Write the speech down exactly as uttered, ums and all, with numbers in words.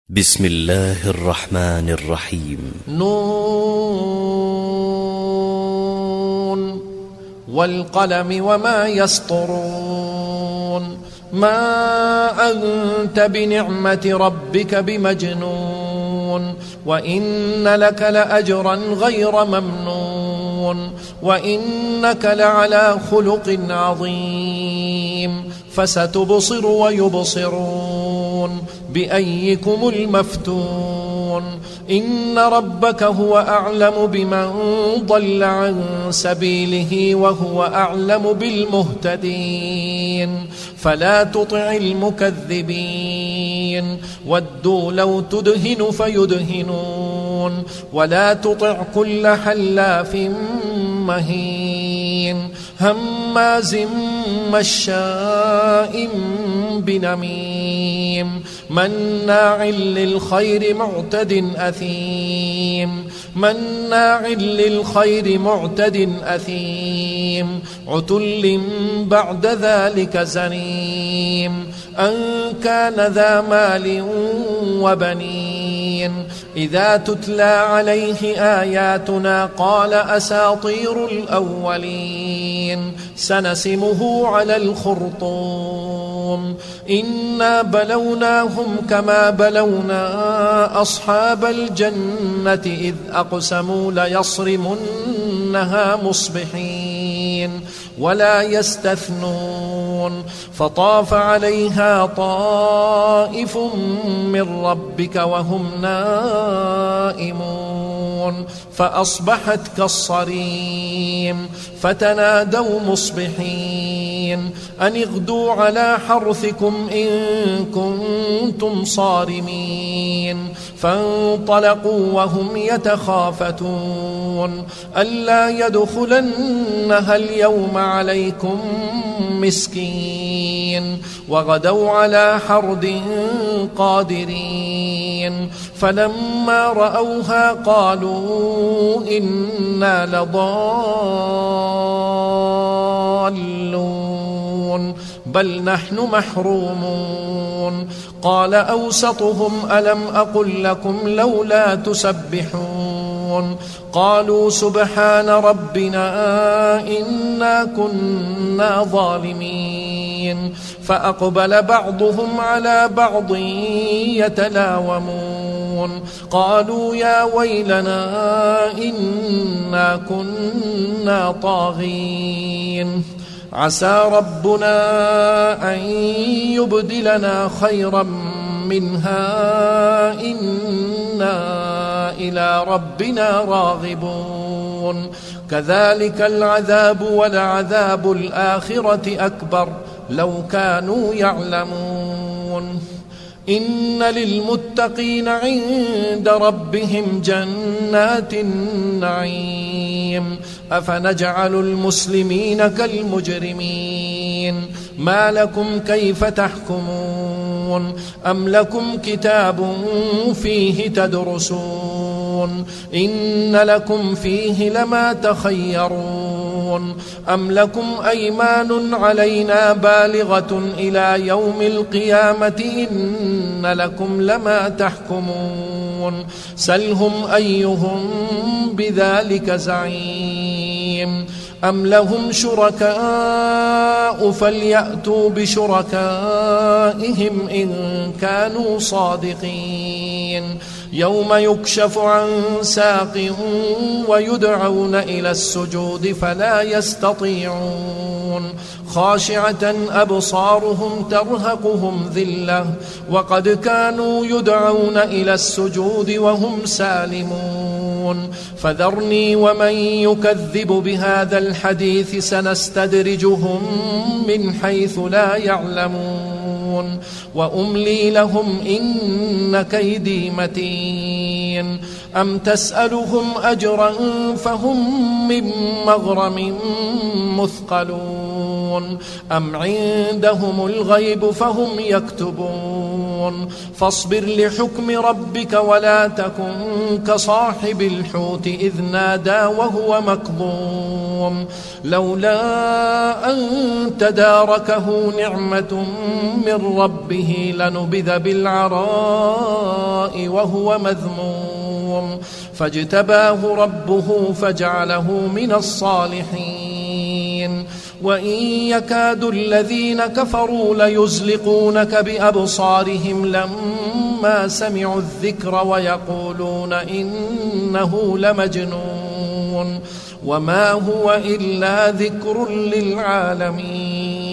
بسم الله الرحمن الرحيم. نون والقلم وما يسطرون. ما أنت بنعمة ربك بمجنون، وإن لك لأجرا غير ممنون، وإنك لعلى خلق عظيم. فستبصر ويبصرون بأيكم المفتون. إن ربك هو أعلم بمن ضل عن سبيله وهو أعلم بالمهتدين. فلا تطع المكذبين، ودوا لو تدهن فيدهنون. ولا تطع كل حلاف مهين، هماز مشاء بنميم، مناع للخير معتد أثيم. مناع للخير معتد أثيم، عتل بعد ذلك زنيم. أن كان ذا مال وبنين، إذا تتلى عليه آياتنا قال أساطير الأولين. سنسمه على الخرطوم. إنا بلوناهم كما بلونا أصحاب الجنة إذ أقسموا ليصرمنها مصبحين ولا يستثنون. فطاف عليها طائف من ربك وهم نائمون، فأصبحت كالصريم. فتنادوا مصبحين أن اغدوا على حرثكم إن كنتم صارمين. فانطلقوا وهم يتخافتون ألا يدخلنها اليوم عليكم مسكين. وغدوا على حرد قادرين. فلما رأوها قالوا إنا لضالون بل نحن محرومون. قال أوسطهم ألم أقل لكم لولا تسبحون. قالوا سبحان ربنا إنا كنا ظالمين. فأقبل بعضهم على بعض يتلاومون قالوا يا ويلنا إنا كنا طاغين. عسى ربنا أن يبدلنا خيرا منها إنا إلى ربنا راغبون. كذلك العذاب ولعذاب الآخرة أكبر لو كانوا يعلمون. إن للمتقين عند ربهم جنات النعيم. أفنجعل المسلمين كالمجرمين. ما لكم كيف تحكمون. أم لكم كتاب فيه تدرسون. إن لكم فيه لما تخيرون. أم لكم أيمان علينا بالغة إلى يوم القيامة إن لكم لما تحكمون. سلهم أيهم بذلك زعيم. أم لهم شركاء فليأتوا بشركائهم إن كانوا صادقين. يوم يكشف عن ساق ويدعون إلى السجود فلا يستطيعون. خاشعة أبصارهم ترهقهم ذلة وقد كانوا يدعون إلى السجود وهم سالمون. فذرني ومن يكذب بهذا الحديث سنستدرجهم من حيث لا يعلمون. وأملي لهم إن كيدي متين. أم تسألهم أجرا فهم من مغرم مثقلون. أم عندهم الغيب فهم يكتبون. فاصبر لحكم ربك ولا تكن كصاحب الحوت إذ نادى وهو مكظوم لولا أن تداركه نعمة من ربه لنبذ بالعراء الضراء وهو مذموم فاجتباه ربه فجعله من الصالحين وإن يكاد الذين كفروا ليزلقونك بأبصارهم لما سمعوا الذكر ويقولون إنه لمجنون وما هو إلا ذكر للعالمين